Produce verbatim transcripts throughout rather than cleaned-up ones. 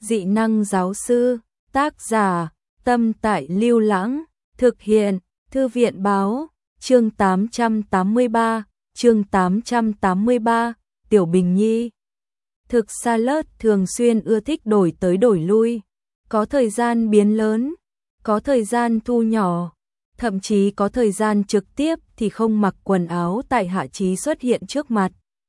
dị năng giáo sư, tác giả, Tâm Tại Lưu Lãng, thực hiện, Thư viện báo, chương tám trăm tám mươi ba, chương tám trăm tám mươi ba, Tiểu Bình Nhi. Thực Charlotte thường xuyên ưa thích đổi tới đổi lui, có thời gian biến lớn, có thời gian thu nhỏ, thậm chí có thời gian trực tiếp thì không mặc quần áo tại Hạ Chí xuất hiện trước mặt.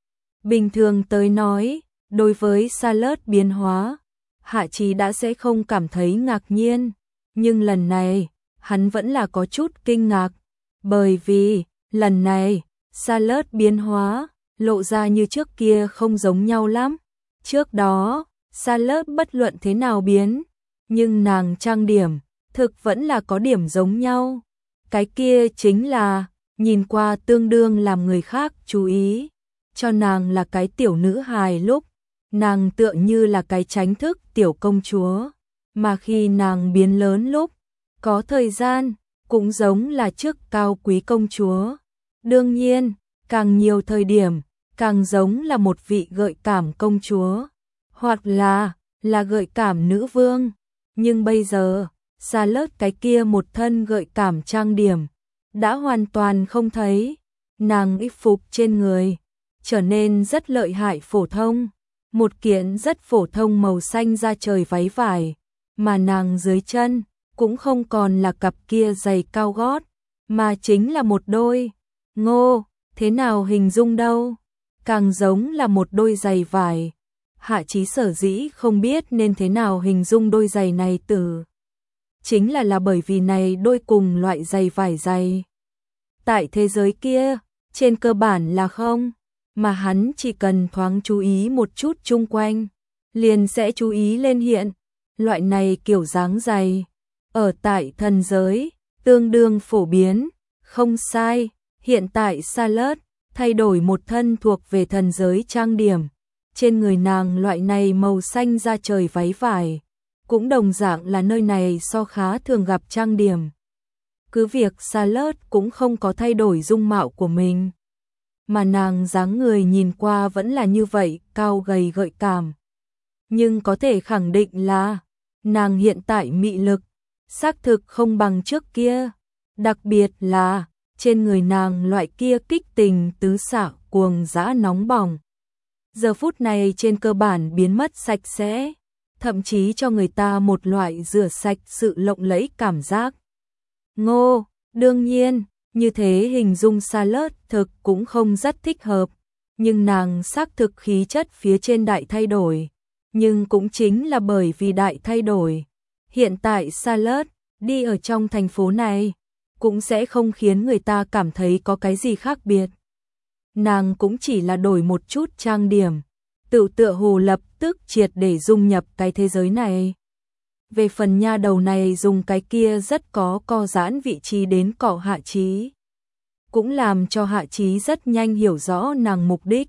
Bình thường tới nói, đối với Charlotte biến hóa, Hạ Chí đã sẽ không cảm thấy ngạc nhiên, nhưng lần này, hắn vẫn là có chút kinh ngạc, bởi vì, lần này, Charlotte biến hóa, lộ ra như trước kia không giống nhau lắm. Trước đó, Charlotte bất luận thế nào biến, nhưng nàng trang điểm, thực vẫn là có điểm giống nhau. Cái kia chính là, nhìn qua tương đương làm người khác chú ý, cho nàng là cái tiểu nữ hài lúc, nàng tựa như là cái tránh thức tiểu công chúa, mà khi nàng biến lớn lúc, có thời gian, cũng giống là trước cao quý công chúa. Đương nhiên, càng nhiều thời điểm, càng giống là một vị gợi cảm công chúa, hoặc là, là gợi cảm nữ vương. Nhưng bây giờ, Charlotte cái kia một thân gợi cảm trang điểm, đã hoàn toàn không thấy, nàng y phục trên người, trở nên rất lợi hại phổ thông, một kiện rất phổ thông màu xanh da trời váy vải, mà nàng dưới chân, cũng không còn là cặp kia giày cao gót, mà chính là một đôi, ngô, thế nào hình dung đâu, càng giống là một đôi giày vải. Hạ Chí sở dĩ không biết nên thế nào hình dung đôi giày này từ, chính là là bởi vì này đôi cùng loại giày vải dày. Tại thế giới kia, trên cơ bản là không, mà hắn chỉ cần thoáng chú ý một chút chung quanh, liền sẽ chú ý lên hiện, loại này kiểu dáng giày. Ở tại thần giới, tương đương phổ biến, không sai, hiện tại Charlotte thay đổi một thân thuộc về thần giới trang điểm. Trên người nàng loại này màu xanh da trời váy vải, cũng đồng dạng là nơi này so khá thường gặp trang điểm. Cứ việc Charlotte cũng không có thay đổi dung mạo của mình, mà nàng dáng người nhìn qua vẫn là như vậy, cao gầy gợi cảm. Nhưng có thể khẳng định là, nàng hiện tại mị lực, xác thực không bằng trước kia, đặc biệt là, trên người nàng loại kia kích tình tứ xạ cuồng dã nóng bỏng. Giờ phút này trên cơ bản biến mất sạch sẽ, thậm chí cho người ta một loại rửa sạch sự lộng lẫy cảm giác. Ngô, đương nhiên, như thế hình dung Charlotte thực cũng không rất thích hợp, nhưng nàng xác thực khí chất phía trên đại thay đổi, nhưng cũng chính là bởi vì đại thay đổi. Hiện tại Charlotte đi ở trong thành phố này, cũng sẽ không khiến người ta cảm thấy có cái gì khác biệt. Nàng cũng chỉ là đổi một chút trang điểm, tự tựa hồ lập tức triệt để dung nhập cái thế giới này. Về phần nha đầu này dùng cái kia rất có co giãn vị trí đến cọ Hạ Chí, cũng làm cho Hạ Chí rất nhanh hiểu rõ nàng mục đích.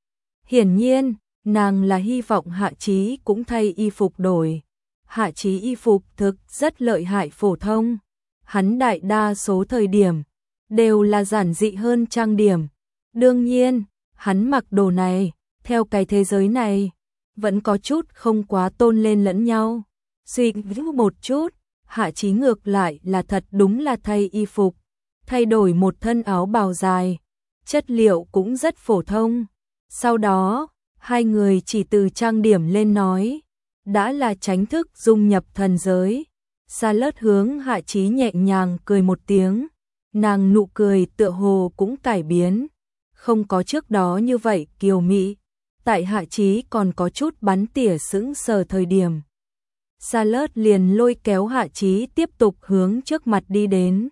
Hiển nhiên, nàng là hy vọng Hạ Chí cũng thay y phục đổi. Hạ Chí y phục thực rất lợi hại phổ thông, hắn đại đa số thời điểm đều là giản dị hơn trang điểm. Đương nhiên, hắn mặc đồ này, theo cái thế giới này, vẫn có chút không quá tôn lên lẫn nhau. Suy nghĩ một chút, Hạ Chí ngược lại là thật đúng là thay y phục, thay đổi một thân áo bào dài, chất liệu cũng rất phổ thông. Sau đó, hai người chỉ từ trang điểm lên nói, đã là tránh thức dung nhập thần giới. Charlotte hướng Hạ Chí nhẹ nhàng cười một tiếng, nàng nụ cười tựa hồ cũng cải biến, không có trước đó như vậy kiều mị. Tại Hạ Chí còn có chút bắn tỉa sững sờ thời điểm, Charlotte liền lôi kéo Hạ Chí tiếp tục hướng trước mặt đi đến.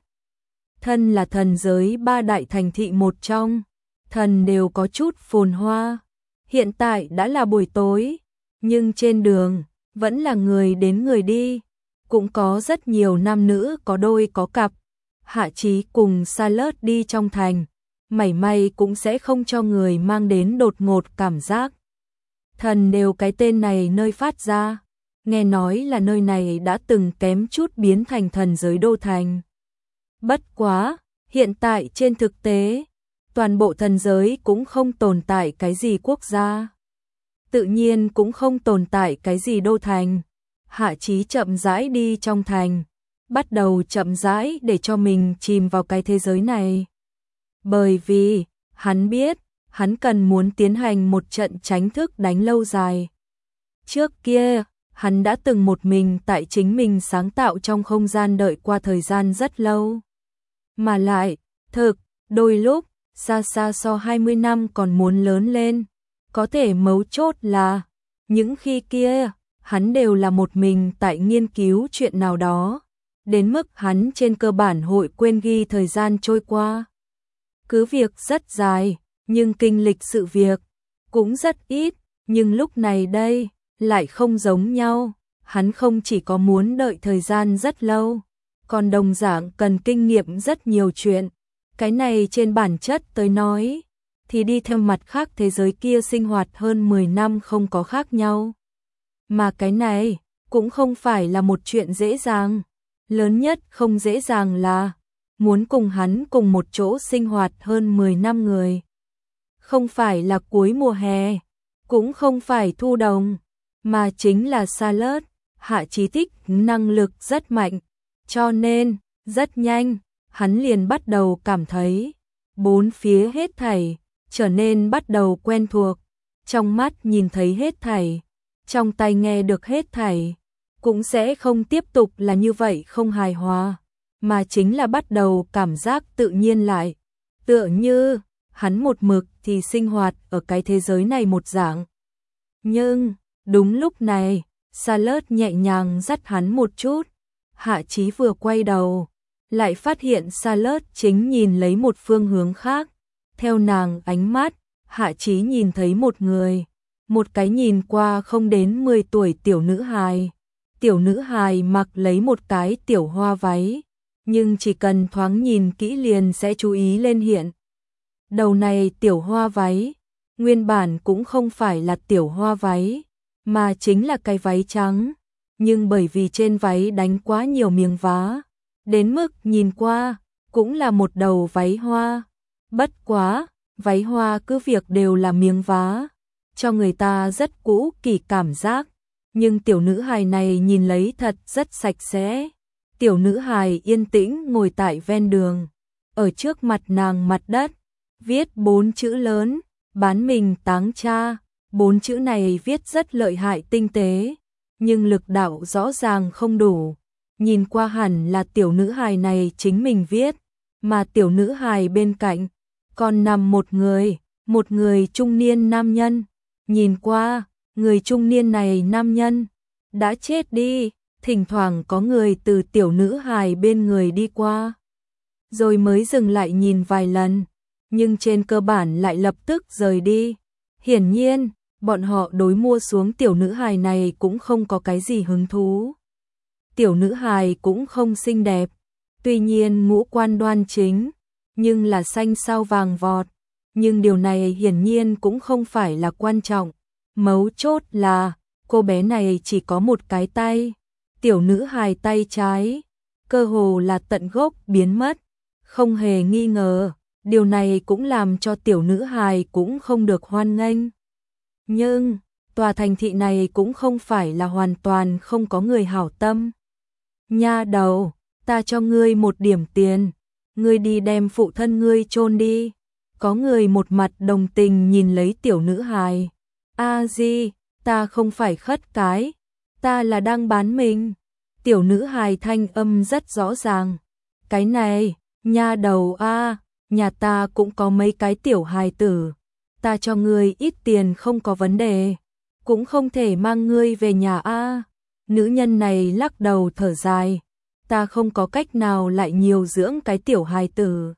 Thân là thần giới ba đại thành thị một trong, thần đều có chút phồn hoa. Hiện tại đã là buổi tối, nhưng trên đường vẫn là người đến người đi, cũng có rất nhiều nam nữ có đôi có cặp. Hạ Chí cùng Charlotte đi trong thành, mảy may cũng sẽ không cho người mang đến đột ngột cảm giác. Thần đều cái tên này nơi phát ra, nghe nói là nơi này đã từng kém chút biến thành thần giới đô thành. Bất quá, hiện tại trên thực tế, toàn bộ thần giới cũng không tồn tại cái gì quốc gia. tự nhiên cũng không tồn tại cái gì đô thành. Hạ Chí chậm rãi đi trong thành, bắt đầu chậm rãi để cho mình chìm vào cái thế giới này. Bởi vì, hắn biết, hắn cần muốn tiến hành một trận tránh thức đánh lâu dài. Trước kia, hắn đã từng một mình tại chính mình sáng tạo trong không gian đợi qua thời gian rất lâu. Mà lại, thực, đôi lúc, xa xa so hai mươi năm còn muốn lớn lên. Có thể mấu chốt là, những khi kia, hắn đều là một mình tại nghiên cứu chuyện nào đó. Đến mức hắn trên cơ bản hội quên ghi thời gian trôi qua. Cứ việc rất dài, nhưng kinh lịch sự việc cũng rất ít, nhưng lúc này đây lại không giống nhau, hắn không chỉ có muốn đợi thời gian rất lâu, còn đồng dạng cần kinh nghiệm rất nhiều chuyện. Cái này trên bản chất tới nói, thì đi theo mặt khác thế giới kia sinh hoạt hơn mười năm không có khác nhau. Mà cái này cũng không phải là một chuyện dễ dàng, lớn nhất không dễ dàng là muốn cùng hắn cùng một chỗ sinh hoạt hơn mười năm người. Không phải là cuối mùa hè, cũng không phải thu đông, mà chính là Charlotte. Hạ Chí thích năng lực rất mạnh, cho nên, rất nhanh, hắn liền bắt đầu cảm thấy, bốn phía hết thảy, trở nên bắt đầu quen thuộc, trong mắt nhìn thấy hết thảy, trong tai nghe được hết thảy, cũng sẽ không tiếp tục là như vậy không hài hòa, mà chính là bắt đầu cảm giác tự nhiên lại, tựa như, hắn một mực thì sinh hoạt ở cái thế giới này một dạng. Nhưng, đúng lúc này, Charlotte nhẹ nhàng dắt hắn một chút, Hạ Chí vừa quay đầu, lại phát hiện Charlotte chính nhìn lấy một phương hướng khác. Theo nàng ánh mắt, Hạ Chí nhìn thấy một người, một cái nhìn qua không đến mười tuổi tiểu nữ hài. Tiểu nữ hài mặc lấy một cái tiểu hoa váy, nhưng chỉ cần thoáng nhìn kỹ liền sẽ chú ý lên hiện. Đầu này tiểu hoa váy, nguyên bản cũng không phải là tiểu hoa váy, mà chính là cái váy trắng, nhưng bởi vì trên váy đánh quá nhiều miếng vá, đến mức nhìn qua, cũng là một đầu váy hoa. Bất quá, váy hoa cứ việc đều là miếng vá, cho người ta rất cũ kỹ cảm giác, nhưng tiểu nữ hài này nhìn lấy thật rất sạch sẽ. Tiểu nữ hài yên tĩnh ngồi tại ven đường, ở trước mặt nàng mặt đất, viết bốn chữ lớn, bán mình táng cha. Bốn chữ này viết rất lợi hại tinh tế, nhưng lực đạo rõ ràng không đủ. Nhìn qua hẳn là tiểu nữ hài này chính mình viết, mà tiểu nữ hài bên cạnh còn nằm một người, một người trung niên nam nhân. Nhìn qua, người trung niên này nam nhân đã chết đi, thỉnh thoảng có người từ tiểu nữ hài bên người đi qua, rồi mới dừng lại nhìn vài lần, nhưng trên cơ bản lại lập tức rời đi. Hiển nhiên, bọn họ đối mua xuống tiểu nữ hài này cũng không có cái gì hứng thú. Tiểu nữ hài cũng không xinh đẹp, tuy nhiên ngũ quan đoan chính, nhưng là xanh sao vàng vọt. Nhưng điều này hiển nhiên cũng không phải là quan trọng. Mấu chốt là, cô bé này chỉ có một cái tay. Tiểu nữ hài tay trái, cơ hồ là tận gốc biến mất. Không hề nghi ngờ, điều này cũng làm cho tiểu nữ hài cũng không được hoan nghênh. Nhưng, tòa thành thị này cũng không phải là hoàn toàn không có người hảo tâm. Nha đầu, ta cho ngươi một điểm tiền, ngươi đi đem phụ thân ngươi chôn đi. Có người một mặt đồng tình nhìn lấy tiểu nữ hài. A Di, ta không phải khất cái, ta là đang bán mình. Tiểu nữ hài thanh âm rất rõ ràng. Cái này, nha đầu a, nhà ta cũng có mấy cái tiểu hài tử. Ta cho ngươi ít tiền không có vấn đề, cũng không thể mang ngươi về nhà a. Nữ nhân này lắc đầu thở dài, ta không có cách nào lại nhiều dưỡng cái tiểu hài tử.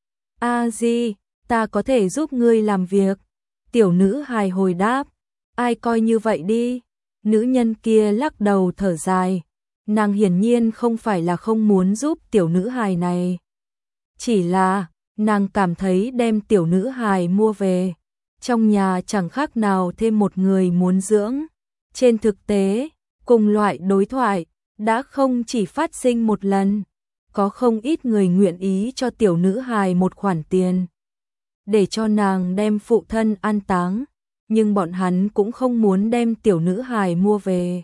A Di, ta có thể giúp ngươi làm việc. Tiểu nữ hài hồi đáp, ai coi như vậy đi. Nữ nhân kia lắc đầu thở dài, nàng hiển nhiên không phải là không muốn giúp tiểu nữ hài này. Chỉ là, nàng cảm thấy đem tiểu nữ hài mua về, trong nhà chẳng khác nào thêm một người muốn dưỡng. Trên thực tế, cùng loại đối thoại, đã không chỉ phát sinh một lần, có không ít người nguyện ý cho tiểu nữ hài một khoản tiền, để cho nàng đem phụ thân an táng. nhưng bọn hắn cũng không muốn đem tiểu nữ hài mua về.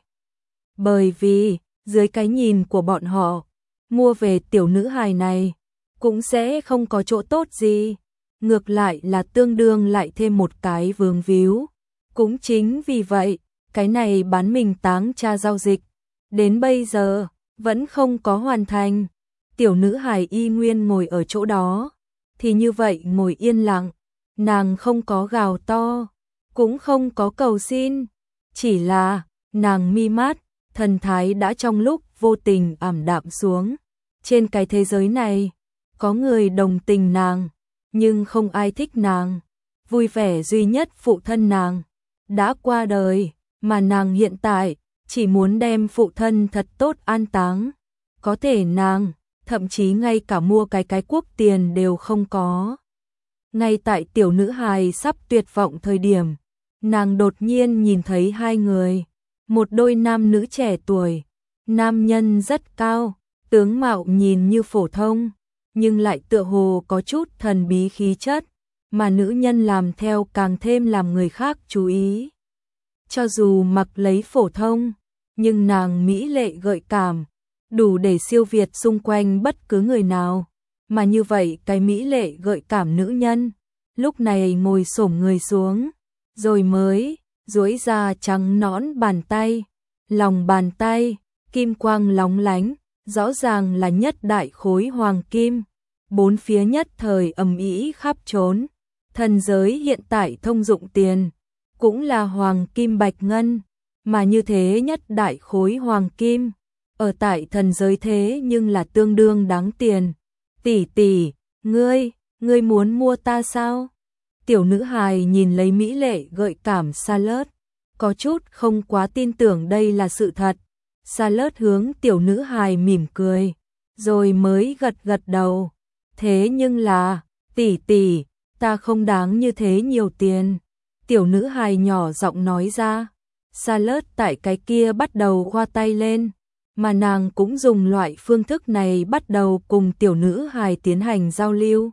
Bởi vì, dưới cái nhìn của bọn họ, mua về tiểu nữ hài này cũng sẽ không có chỗ tốt gì, ngược lại là tương đương lại thêm một cái vướng víu. Cũng chính vì vậy, cái này bán mình táng cha giao dịch, đến bây giờ, vẫn không có hoàn thành. Tiểu nữ hài y nguyên ngồi ở chỗ đó, thì như vậy ngồi yên lặng, nàng không có gào to, cũng không có cầu xin, chỉ là, nàng mi mắt, thần thái đã trong lúc vô tình ảm đạm xuống. Trên cái thế giới này, có người đồng tình nàng, nhưng không ai thích nàng. Vui vẻ duy nhất phụ thân nàng đã qua đời, mà nàng hiện tại chỉ muốn đem phụ thân thật tốt an táng. Có thể nàng, thậm chí ngay cả mua cái cái cuốc tiền đều không có. Ngay tại tiểu nữ hài sắp tuyệt vọng thời điểm, nàng đột nhiên nhìn thấy hai người, một đôi nam nữ trẻ tuổi. Nam nhân rất cao, tướng mạo nhìn như phổ thông, nhưng lại tựa hồ có chút thần bí khí chất, mà nữ nhân làm theo càng thêm làm người khác chú ý. Cho dù mặc lấy phổ thông, nhưng nàng mỹ lệ gợi cảm, đủ để siêu việt xung quanh bất cứ người nào. Mà như vậy cái mỹ lệ gợi cảm nữ nhân, lúc này ngồi xổm người xuống, rồi mới duỗi ra trắng nõn bàn tay, lòng bàn tay kim quang lóng lánh, rõ ràng là nhất đại khối hoàng kim. Bốn phía nhất thời ầm ĩ khắp trốn. Thần giới hiện tại thông dụng tiền cũng là hoàng kim bạch ngân, mà như thế nhất đại khối hoàng kim ở tại thần giới thế nhưng là tương đương đáng tiền. Tỷ tỷ, ngươi, ngươi muốn mua ta sao? Tiểu nữ hài nhìn lấy mỹ lệ gợi cảm Charlotte, có chút không quá tin tưởng đây là sự thật. Charlotte hướng tiểu nữ hài mỉm cười, rồi mới gật gật đầu. Thế nhưng là, tỷ tỷ, ta không đáng như thế nhiều tiền. Tiểu nữ hài nhỏ giọng nói ra. Charlotte tại cái kia bắt đầu khoa tay lên, mà nàng cũng dùng loại phương thức này bắt đầu cùng tiểu nữ hài tiến hành giao lưu.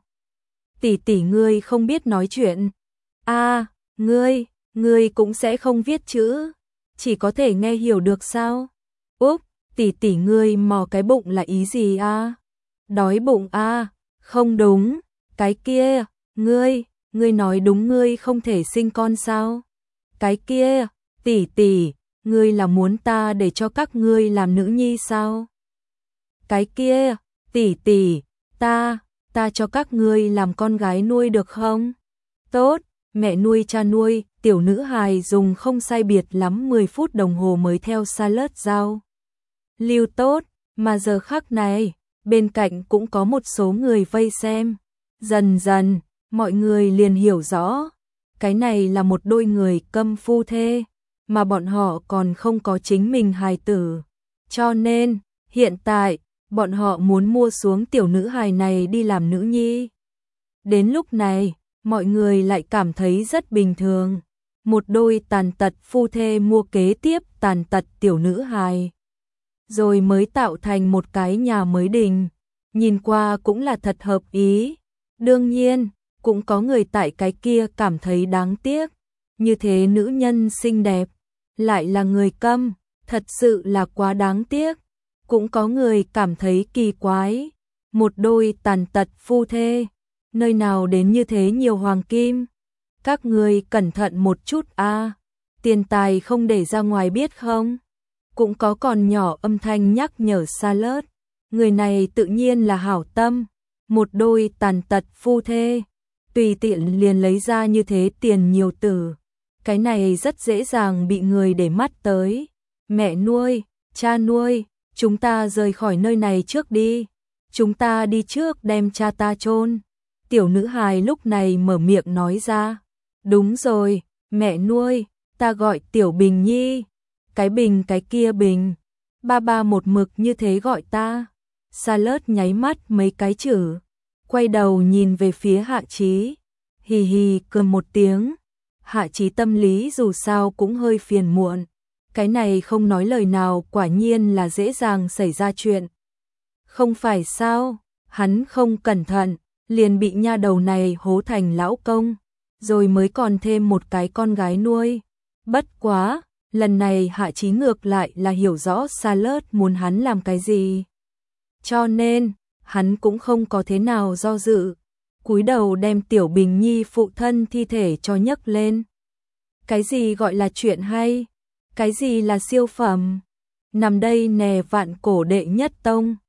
Tỷ tỷ ngươi không biết nói chuyện. A, à, ngươi, ngươi cũng sẽ không viết chữ, chỉ có thể nghe hiểu được sao? Úp, tỷ tỷ ngươi mò cái bụng là ý gì a? À? Đói bụng a? À? Không đúng, cái kia, ngươi, ngươi nói đúng ngươi không thể sinh con sao? Cái kia, tỷ tỷ, ngươi là muốn ta để cho các ngươi làm nữ nhi sao? Cái kia, tỷ tỷ, ta, ta cho các ngươi làm con gái nuôi được không? Tốt, mẹ nuôi cha nuôi, tiểu nữ hài dùng không sai biệt lắm mười phút đồng hồ mới theo Charlotte giao lưu tốt, mà giờ khắc này, bên cạnh cũng có một số người vây xem. Dần dần, mọi người liền hiểu rõ, cái này là một đôi người câm phu thê, mà bọn họ còn không có chính mình hài tử. Cho nên, hiện tại, bọn họ muốn mua xuống tiểu nữ hài này đi làm nữ nhi. Đến lúc này, mọi người lại cảm thấy rất bình thường. Một đôi tàn tật phu thê mua kế tiếp tàn tật tiểu nữ hài, rồi mới tạo thành một cái nhà mới đình. Nhìn qua cũng là thật hợp ý. Đương nhiên, cũng có người tại cái kia cảm thấy đáng tiếc. Như thế nữ nhân xinh đẹp, lại là người câm, thật sự là quá đáng tiếc. Cũng có người cảm thấy kỳ quái. Một đôi tàn tật phu thê, nơi nào đến như thế nhiều hoàng kim? Các người cẩn thận một chút a, à, tiền tài không để ra ngoài biết không? Cũng có còn nhỏ âm thanh nhắc nhở Charlotte. Người này tự nhiên là hảo tâm. Một đôi tàn tật phu thê, tùy tiện liền lấy ra như thế tiền nhiều tử. Cái này rất dễ dàng bị người để mắt tới. Mẹ nuôi, cha nuôi, chúng ta rời khỏi nơi này trước đi. Chúng ta đi trước đem cha ta chôn. Tiểu nữ hài lúc này mở miệng nói ra. Đúng rồi, mẹ nuôi, ta gọi Tiểu Bình Nhi. Cái Bình cái kia Bình. Ba ba một mực như thế gọi ta. Charlotte nháy mắt mấy cái chữ, quay đầu nhìn về phía Hạ Chí. Hì hì cười một tiếng. Hạ Chí tâm lý dù sao cũng hơi phiền muộn. Cái này không nói lời nào quả nhiên là dễ dàng xảy ra chuyện. Không phải sao, hắn không cẩn thận, liền bị nha đầu này hố thành lão công. rồi mới còn thêm một cái con gái nuôi. Bất quá, lần này Hạ Chí ngược lại là hiểu rõ Charlotte muốn hắn làm cái gì. Cho nên, hắn cũng không có thế nào do dự, cúi đầu đem Tiểu Bình Nhi phụ thân thi thể cho nhấc lên. Cái gì gọi là chuyện hay? Cái gì là siêu phẩm? Nằm đây nè, vạn cổ đệ nhất tông.